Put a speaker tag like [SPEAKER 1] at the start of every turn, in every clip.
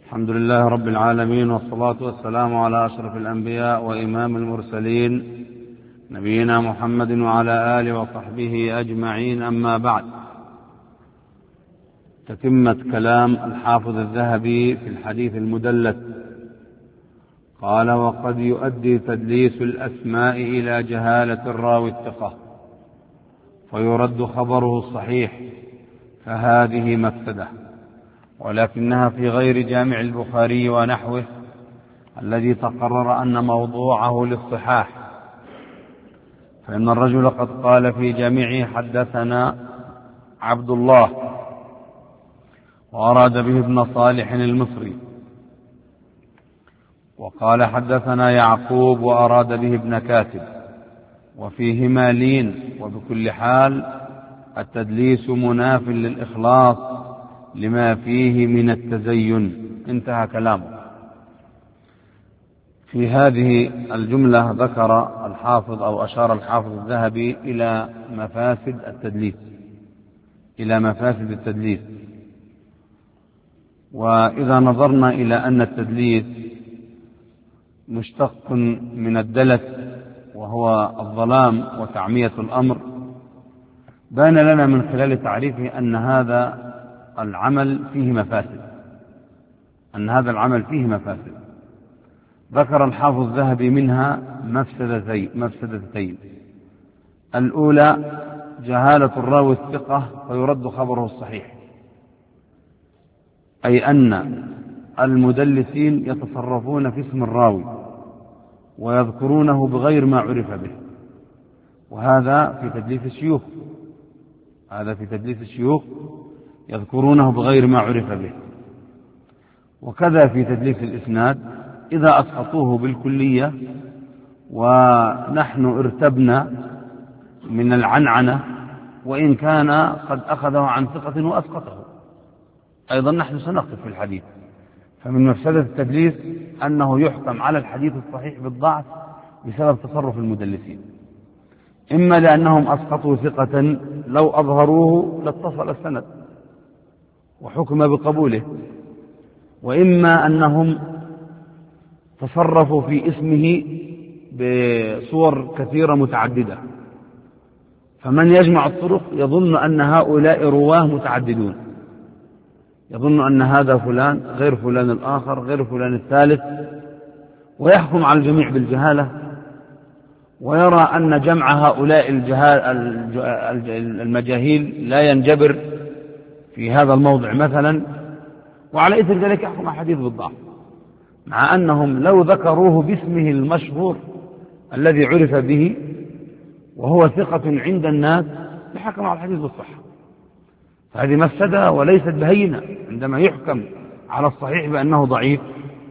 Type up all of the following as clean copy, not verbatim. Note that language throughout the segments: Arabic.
[SPEAKER 1] الحمد لله رب العالمين، والصلاة والسلام على أشرف الأنبياء وإمام المرسلين نبينا محمد وعلى آله وصحبه أجمعين. أما بعد، تتمة كلام الحافظ الذهبي في الحديث المدلس. قال: وقد يؤدي تدليس الأسماء إلى جهالة الراوي الثقة فيرد خبره الصحيح، فهذه مفسدة، ولكنها في غير جامع البخاري ونحوه الذي تقرر أن موضوعه للصحاح، فإن الرجل قد قال في جامعه: حدثنا عبد الله، وأراد به ابن صالح المصري، وقال حدثنا يعقوب وأراد به ابن كاتب، وفيهما لين، وبكل حال التدليس مناف للإخلاص لما فيه من التزين. انتهى كلامه. في هذه الجملة ذكر الحافظ أو أشار الحافظ الذهبي إلى مفاسد التدليس. وإذا نظرنا إلى أن التدليس مشتق من الدلس، وهو الظلام وتعمية الأمر، بان لنا من خلال تعريفه أن هذا العمل فيه مفاسد. ذكر الحافظ الذهبي منها مفسدتين. الأولى: جهالة الراوي الثقة فيرد خبره الصحيح، أي أن المدلسين يتصرفون في اسم الراوي ويذكرونه بغير ما عرف به، وهذا في تدليس الشيوخ، يذكرونه بغير ما عرف به. وكذا في تدليس الإسناد، إذا أسقطوه بالكلية ونحن ارتبنا من العنعنة، وإن كان قد أخذه عن ثقة وأسقطه، أيضا نحن سنقف في الحديث. فمن مفسدة التدليس أنه يحكم على الحديث الصحيح بالضعف بسبب تصرف المدلسين، إما لأنهم أسقطوا ثقة لو أظهروه لاتصل السند وحكم بقبوله، وإما أنهم تصرفوا في اسمه بصور كثيرة متعددة، فمن يجمع الطرق يظن أن هؤلاء رواه متعددون، يظن أن هذا فلان غير فلان الآخر غير فلان الثالث، ويحكم على الجميع بالجهالة، ويرى أن جمع هؤلاء المجاهيل لا ينجبر في هذا الموضع مثلا، وعلى إثر ذلك يحكم الحديث بالضعف، مع أنهم لو ذكروه باسمه المشهور الذي عرف به وهو ثقة عند الناس لحكم على الحديث بالصحة. فهذه مفسدة وليست بهينة عندما يحكم على الصحيح بأنه ضعيف،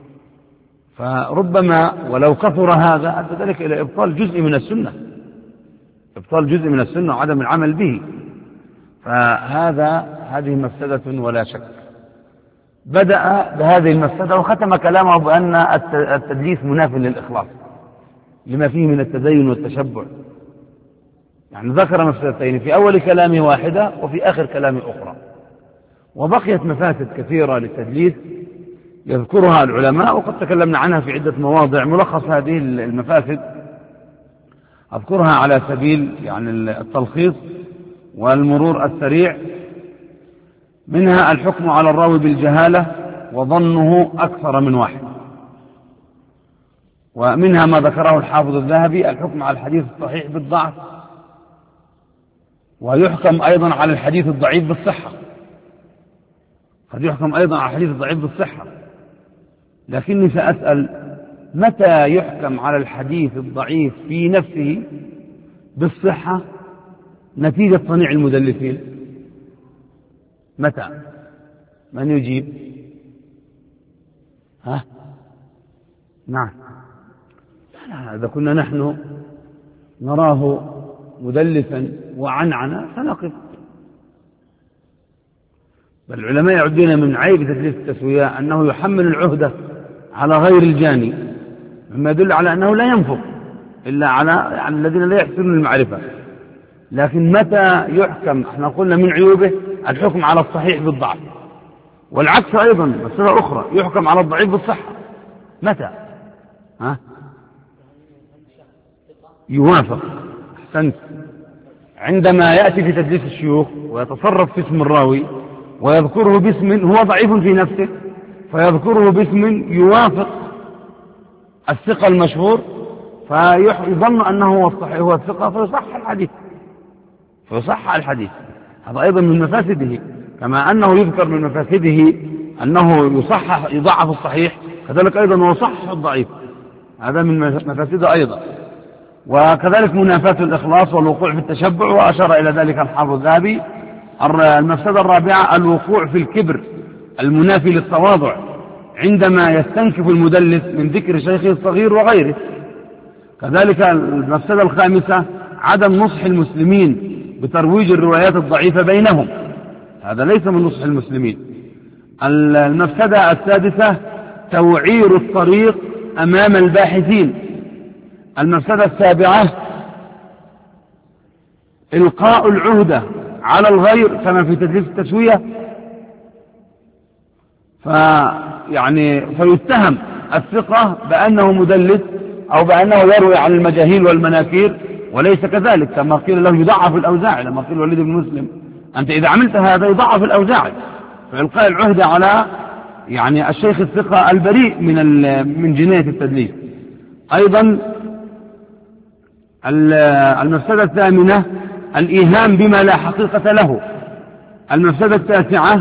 [SPEAKER 1] فربما ولو كثر هذا أدى ذلك إلى إبطال جزء من السنة وعدم العمل به. هذه مفسدة ولا شك. بدأ بهذه المفسدة وختم كلامه بأن التدليس مناف للإخلاص لما فيه من التدين والتشبع، يعني ذكر مفسدتين في أول كلامه واحدة وفي آخر كلامه أخرى، وبقيت مفاسد كثيرة للتدليس يذكرها العلماء وقد تكلمنا عنها في عدة مواضع. ملخص هذه المفاسد أذكرها على سبيل التلخيص والمرور السريع. منها الحكم على الراوي بالجهالة وظنه أكثر من واحد، ومنها ما ذكره الحافظ الذهبي: الحكم على الحديث الصحيح بالضعف، ويحكم أيضا على الحديث الضعيف بالصحة، قد يحكم أيضا على الحديث الضعيف بالصحة. لكني سأسأل: متى يحكم على الحديث الضعيف في نفسه بالصحة نتيجة صنيع المدلسين؟ متى؟ من يجيب؟ نعم. لا، إذا كنا نحن نراه مدلسا وعنعنا سنقف. بل العلماء يعدون من عيب تدليس التسوية أنه يحمل العهدة على غير الجاني، مما يدل على أنه لا ينفق إلا على الذين لا يحسنون المعرفة. لكن متى يحكم؟ احنا قلنا من عيوبه الحكم على الصحيح بالضعف، والعكس أيضا مسألة أخرى، يحكم على الضعيف بالصحة متى؟ يوافق، أحسنت، عندما يأتي في تدليس الشيوخ ويتصرف في اسم الراوي ويذكره باسم هو ضعيف في نفسه، فيذكره باسم يوافق الثقة المشهور، فيظن أنه هو الثقة فيصح الحديث. هذا أيضا من مفاسده، كما أنه يذكر من مفاسده أنه يضعف الصحيح، كذلك أيضا هو يصحح الضعيف، هذا من مفاسده أيضا. وكذلك منافاة الإخلاص والوقوع في التشبع، وأشار إلى ذلك الحافظ الذهبي. المفسدة الرابعة الوقوع في الكبر المنافي للتواضع، عندما يستنكف المدلس من ذكر شيخه الصغير وغيره. كذلك المفسدة الخامسة عدم نصح المسلمين بترويج الروايات الضعيفة بينهم، هذا ليس من نصح المسلمين. المفسدة السادسة توعير الطريق أمام الباحثين. المفسدة السابعة إلقاء العهدة على الغير كما في تدليس التسوية، فيتهم الثقة بأنه مدلس أو بأنه يروي عن المجاهيل والمناكير، وليس كذلك، كما قيل له يضعف الأوزاعي، لما قيل وليد بن مسلم أنت إذا عملت هذا يضعف الأوزاعي، فإلقاء العهدة على الشيخ الثقة البريء من جناية التدليس. أيضا المفسدة الثامنة الإيهام بما لا حقيقة له. المفسدة التاسعة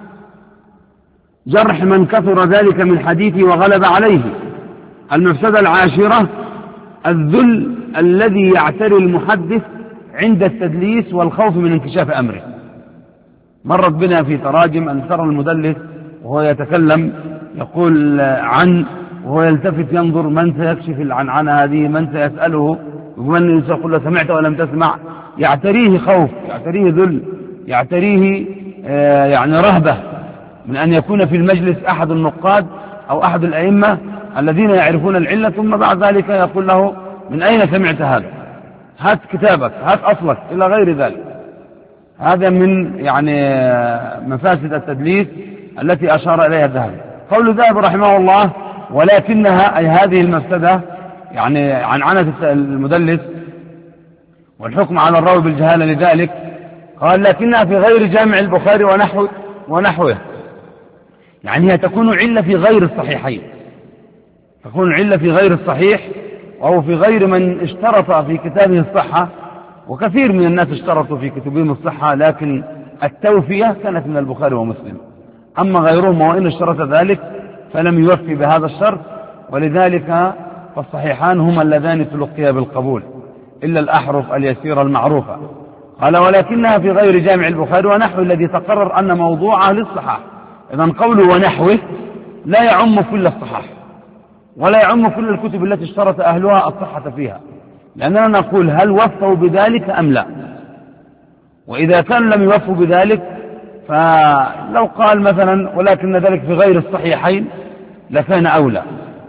[SPEAKER 1] جرح من كثر ذلك من حديثه وغلب عليه. المفسدة العاشرة الذل الذي يعتري المحدث عند التدليس والخوف من انكشاف أمره. مرت بنا في تراجم أن ترى المدلس وهو يتكلم يقول عن، وهو يلتفت ينظر من سيكشف العنعنة هذه، من سيسأله، ومن سيقول له سمعت ولم تسمع. يعتريه خوف، يعتريه ذل، يعتريه رهبة من أن يكون في المجلس أحد النقاد أو أحد الأئمة الذين يعرفون العلة، ثم بعد ذلك يقول له من أين سمعت هذا، هات كتابك، هات أصلك، إلى غير ذلك. هذا من مفاسد التدليس التي أشار إليها الذهبي. قول الذهبي رحمه الله ولكنها، أي هذه المفسدة عنعنة المدلس والحكم على الراوي بالجهالة، لذلك قال لكنها في غير جامع البخاري ونحوه، هي تكون علة في غير الصحيحين، تكون علة في غير الصحيح أو في غير من اشترط في كتابه الصحة، وكثير من الناس اشترطوا في كتبهم الصحة، لكن التوفية كانت من البخاري ومسلم. أما غيرهم وإن اشترط ذلك فلم يوفي بهذا الشرط، ولذلك فالصحيحان هما اللذان تلقيا بالقبول إلا الأحرف اليسيرة المعروفة. قال ولكنها في غير جامع البخاري ونحوه الذي تقرر أن موضوعه للصحاح. إذن قوله ونحوه لا يعم كل الصحاح ولا يعم كل الكتب التي اشترط أهلها الصحة فيها، لأننا نقول هل وفوا بذلك أم لا؟ وإذا كان لم يوفوا بذلك، فلو قال مثلا ولكن ذلك في غير الصحيحين لكان أولى،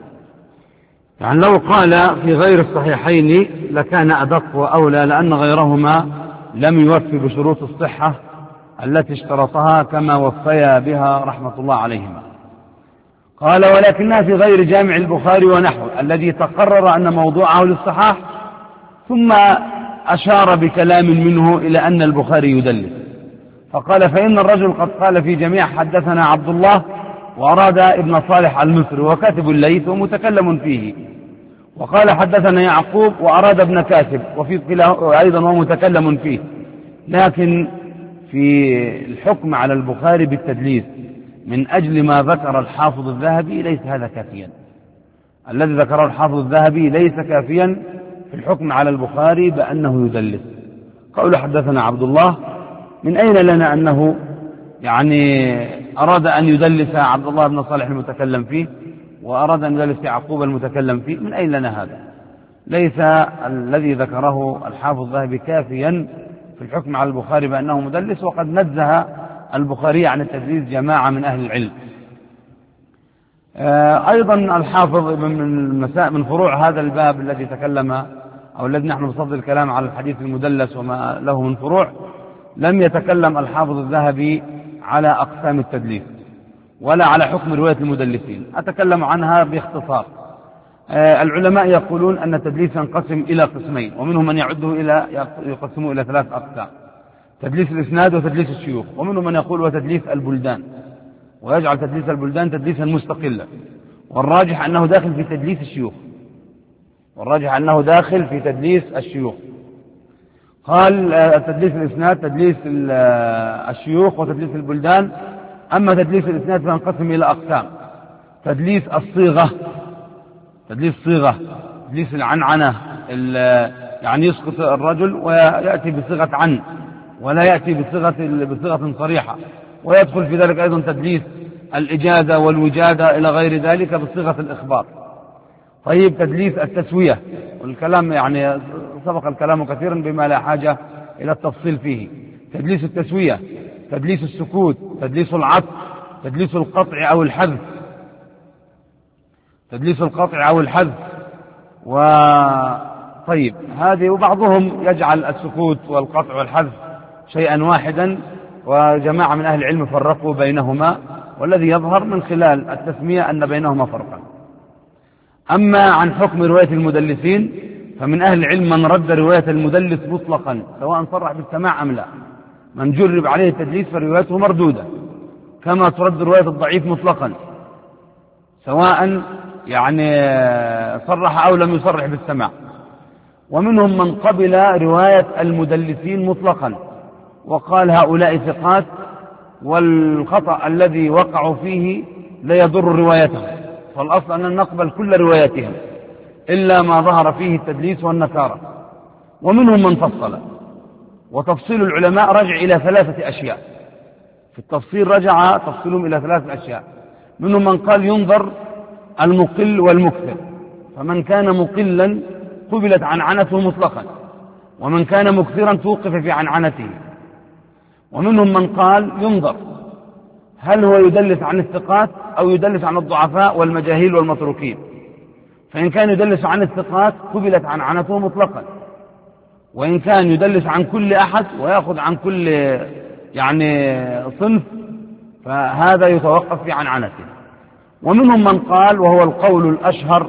[SPEAKER 1] لو قال في غير الصحيحين لكان أدق وأولى، لأن غيرهما لم يوفي بشروط الصحة التي اشترطها كما وفيا بها رحمة الله عليهما. قال ولكنها في غير جامع البخاري ونحوه الذي تقرر أن موضوعه للصحاح، ثم أشار بكلام منه إلى أن البخاري يدلس، فقال فإن الرجل قد قال في جميع حدثنا عبد الله، وأراد ابن صالح المصري وكاتب الليث ومتكلم فيه، وقال حدثنا يعقوب وأراد ابن كاتب وفي أيضا ومتكلم فيه. لكن في الحكم على البخاري بالتدليس من أجل ما ذكر الحافظ الذهبي ليس هذا كافيا، الذي ذكره الحافظ الذهبي ليس كافيا في الحكم على البخاري بأنه يدلس. قول حدثنا عبد الله، من أين لنا أنه أراد أن يدلس عبد الله بن صالح المتكلم فيه وأراد أن يدلس يعقوب المتكلم فيه؟ من أين لنا هذا؟ ليس الذي ذكره الحافظ الذهبي كافيا في الحكم على البخاري بأنه مدلس، وقد نزه البخاري عن التدليس جماعة من أهل العلم. أيضا الحافظ من فروع هذا الباب الذي تكلم أو الذي نحن بصدد الكلام على الحديث المدلس وما له من فروع، لم يتكلم الحافظ الذهبي على أقسام التدليس، ولا على حكم رواية المدلسين. أتكلم عنها باختصار. العلماء يقولون أن التدليس ينقسم إلى قسمين، ومنهم من يقسمه إلى 3 أقسام: تدليس الإسناد وتدليس الشيوخ، ومنهم من يقول وتدليس البلدان، ويجعل تدليس البلدان تدليسا مستقلا، والراجح أنه داخل في تدليس الشيوخ. قال تدليس الإسناد تدليس الشيوخ وتدليس البلدان. أما تدليس الإسناد فينقسم إلى أقسام: تدليس الصيغة، تدليس العنعنة، يعني يسقط الرجل ويأتي بصيغة عن ولا يأتي بصيغة صريحة، ويدخل في ذلك أيضا تدليس الإجازة والوجادة إلى غير ذلك بصيغة الإخبار. طيب، تدليس التسوية، والكلام يعني سبق الكلام كثيرا بما لا حاجة إلى التفصيل فيه. تدليس التسوية، تدليس السكوت، تدليس العطف، تدليس القطع أو الحذف، طيب هذه. وبعضهم يجعل السكوت والقطع والحذف شيئا واحدا، وجماعة من أهل العلم فرقوا بينهما، والذي يظهر من خلال التسمية أن بينهما فرقا. أما عن حكم رواية المدلسين فمن أهل العلم من رد رواية المدلس مطلقا سواء صرح بالسماع أم لا. من جرب عليه التدليس فروايته مردودة، كما ترد رواية الضعيف مطلقا سواء يعني صرح أو لم يصرح بالسماع. ومنهم من قبل رواية المدلسين مطلقا وقال هؤلاء ثقات، والخطأ الذي وقعوا فيه لا يضر روايتهم، فالأصل أن نقبل كل رواياتهم إلا ما ظهر فيه التدليس والنكارة. ومنهم من فصل، وتفصيل العلماء رجع إلى 3 أشياء. في التفصيل رجع تفصيلهم إلى 3 أشياء. منهم من قال ينظر المقل والمكثر، فمن كان مقلا قبلت عنعنته مطلقا، ومن كان مكثرا توقف في عنعنته. ومنهم من قال ينظر هل هو يدلس عن الثقات أو يدلس عن الضعفاء والمجاهيل والمتروكين، فإن كان يدلس عن الثقات قبلت عنعنته مطلقا، وإن كان يدلس عن كل أحد ويأخذ عن كل يعني صنف فهذا يتوقف في عنعنته. ومنهم من قال، وهو القول الأشهر،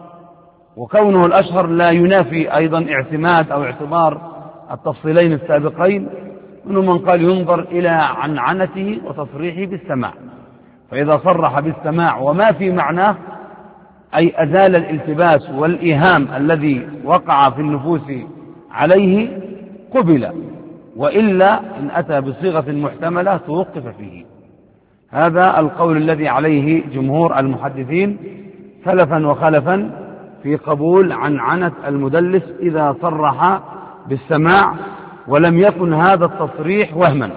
[SPEAKER 1] وكونه الأشهر لا ينافي أيضا اعتماد أو اعتبار التفصيلين السابقين، منهم من قال ينظر إلى عنعنته وتصريحه بالسماع، فإذا صرح بالسماع وما في معناه أي أزال الالتباس والإيهام الذي وقع في النفوس عليه قبل، وإلا إن أتى بصيغة محتملة توقف فيه. هذا القول الذي عليه جمهور المحدثين سلفا وخلفا في قبول عنعنة المدلس إذا صرح بالسماع ولم يكن هذا التصريح وهما،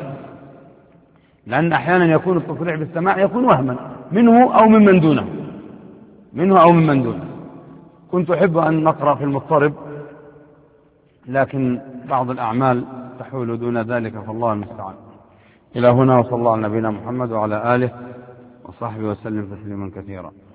[SPEAKER 1] لأن أحيانا يكون التصريح بالسماع يكون وهما منه أو ممن دونه. كنت أحب أن نقرأ في المضطرب، لكن بعض الأعمال تحول دون ذلك، فالله المستعان. إلى هنا، وصلى الله على نبينا محمد وعلى آله وصحبه وسلم تسليما كثيرا.